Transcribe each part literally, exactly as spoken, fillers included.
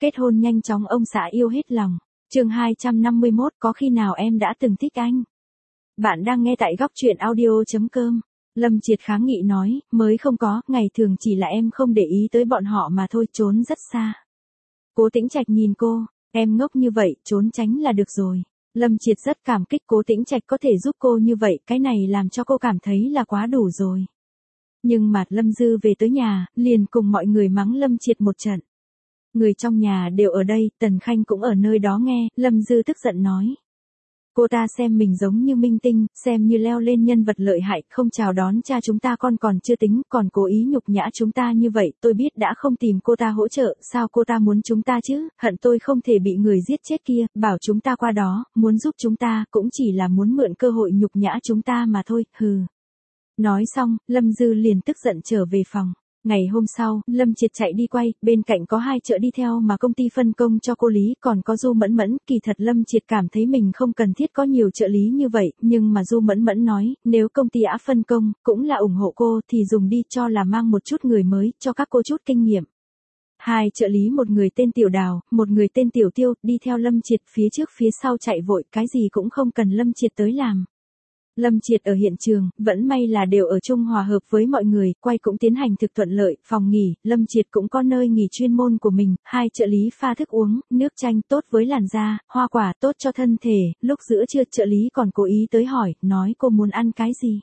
kết hôn nhanh chóng ông xã yêu hết lòng. Chương hai trăm năm mươi mốt, có khi nào em đã từng thích anh? Bạn đang nghe tại góc truyện audio chấm com. Lâm Triệt kháng nghị nói, mới không có, ngày thường chỉ là em không để ý tới bọn họ mà thôi, trốn rất xa. Cố Tĩnh Trạch nhìn cô, em ngốc như vậy, trốn tránh là được rồi. Lâm Triệt rất cảm kích Cố Tĩnh Trạch có thể giúp cô như vậy, cái này làm cho cô cảm thấy là quá đủ rồi. Nhưng mà Lâm Dư về tới nhà, liền cùng mọi người mắng Lâm Triệt một trận. Người trong nhà đều ở đây, Tần Khanh cũng ở nơi đó nghe, Lâm Dư tức giận nói. Cô ta xem mình giống như minh tinh, xem như leo lên nhân vật lợi hại, không chào đón cha chúng ta con còn chưa tính, còn cố ý nhục nhã chúng ta như vậy, tôi biết đã không tìm cô ta hỗ trợ, sao cô ta muốn chúng ta chứ, hận tôi không thể bị người giết chết kia, bảo chúng ta qua đó, muốn giúp chúng ta, cũng chỉ là muốn mượn cơ hội nhục nhã chúng ta mà thôi, hừ. Nói xong, Lâm Dư liền tức giận trở về phòng. Ngày hôm sau, Lâm Triệt chạy đi quay, bên cạnh có hai trợ đi theo mà công ty phân công cho cô Lý, còn có Du Mẫn Mẫn, kỳ thật Lâm Triệt cảm thấy mình không cần thiết có nhiều trợ lý như vậy, nhưng mà Du Mẫn Mẫn nói, nếu công ty đã phân công, cũng là ủng hộ cô thì dùng đi cho là mang một chút người mới, cho các cô chút kinh nghiệm. Hai trợ lý, một người tên Tiểu Đào, một người tên Tiểu Tiêu, đi theo Lâm Triệt phía trước phía sau chạy vội, cái gì cũng không cần Lâm Triệt tới làm. Lâm Triệt ở hiện trường, vẫn may là đều ở chung hòa hợp với mọi người, quay cũng tiến hành thực thuận lợi, phòng nghỉ, Lâm Triệt cũng có nơi nghỉ chuyên môn của mình, hai trợ lý pha thức uống, nước chanh tốt với làn da, hoa quả tốt cho thân thể, lúc giữa trưa trợ lý còn cố ý tới hỏi, nói cô muốn ăn cái gì.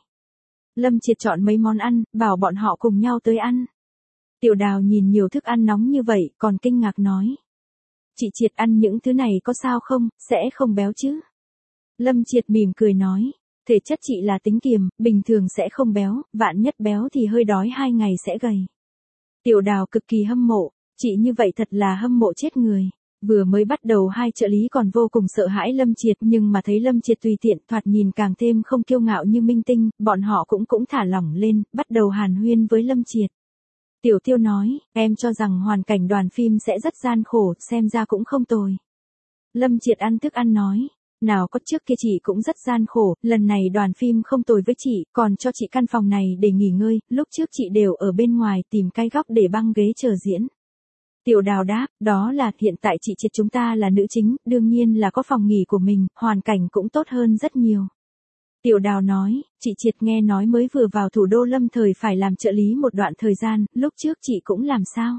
Lâm Triệt chọn mấy món ăn, bảo bọn họ cùng nhau tới ăn. Tiểu Đào nhìn nhiều thức ăn nóng như vậy, còn kinh ngạc nói. Chị Triệt ăn những thứ này có sao không, sẽ không béo chứ? Lâm Triệt mỉm cười nói. Thể chất chị là tính kiềm, bình thường sẽ không béo, vạn nhất béo thì hơi đói hai ngày sẽ gầy. Tiểu Đào cực kỳ hâm mộ, chị như vậy thật là hâm mộ chết người. Vừa mới bắt đầu hai trợ lý còn vô cùng sợ hãi Lâm Triệt, nhưng mà thấy Lâm Triệt tùy tiện, thoạt nhìn càng thêm không kiêu ngạo như minh tinh, bọn họ cũng cũng thả lỏng lên, bắt đầu hàn huyên với Lâm Triệt. Tiểu Tiêu nói, em cho rằng hoàn cảnh đoàn phim sẽ rất gian khổ, xem ra cũng không tồi. Lâm Triệt ăn thức ăn nói. Nào có, trước kia chị cũng rất gian khổ, lần này đoàn phim không tồi với chị, còn cho chị căn phòng này để nghỉ ngơi, lúc trước chị đều ở bên ngoài tìm cái góc để băng ghế chờ diễn. Tiểu Đào đáp, đó là hiện tại chị Triệt chúng ta là nữ chính, đương nhiên là có phòng nghỉ của mình, hoàn cảnh cũng tốt hơn rất nhiều. Tiểu Đào nói, chị Triệt nghe nói mới vừa vào thủ đô Lâm thời phải làm trợ lý một đoạn thời gian, lúc trước chị cũng làm sao?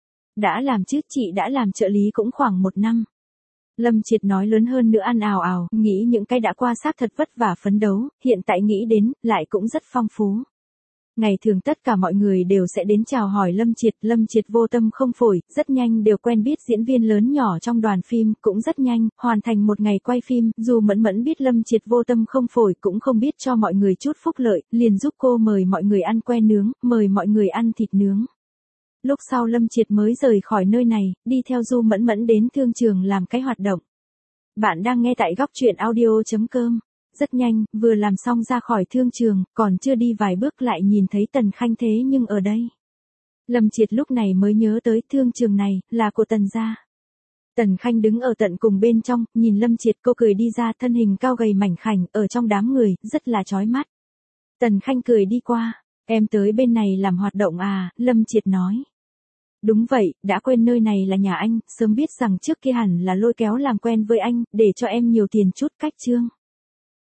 Đã làm chứ, chị đã làm trợ lý cũng khoảng một năm. Lâm Triệt nói lớn hơn nữa ăn ào ào, nghĩ những cái đã qua xác thật vất vả phấn đấu, hiện tại nghĩ đến, lại cũng rất phong phú. Ngày thường tất cả mọi người đều sẽ đến chào hỏi Lâm Triệt, Lâm Triệt vô tâm không phổi, rất nhanh đều quen biết diễn viên lớn nhỏ trong đoàn phim, cũng rất nhanh, hoàn thành một ngày quay phim, dù Mẫn Mẫn biết Lâm Triệt vô tâm không phổi cũng không biết cho mọi người chút phúc lợi, liền giúp cô mời mọi người ăn que nướng, mời mọi người ăn thịt nướng. Lúc sau Lâm Triệt mới rời khỏi nơi này, đi theo Du Mẫn Mẫn đến thương trường làm cái hoạt động. Bạn đang nghe tại góc truyện audio chấm com. Rất nhanh, vừa làm xong ra khỏi thương trường, còn chưa đi vài bước lại nhìn thấy Tần Khanh thế nhưng ở đây. Lâm Triệt lúc này mới nhớ tới thương trường này, là của Tần gia. Tần Khanh đứng ở tận cùng bên trong, nhìn Lâm Triệt, cô cười đi ra, thân hình cao gầy mảnh khảnh, ở trong đám người, rất là chói mắt. Tần Khanh cười đi qua. Em tới bên này làm hoạt động à, Lâm Triệt nói. Đúng vậy, đã quên nơi này là nhà anh, sớm biết rằng trước kia hẳn là lôi kéo làm quen với anh, để cho em nhiều tiền chút, cách chương.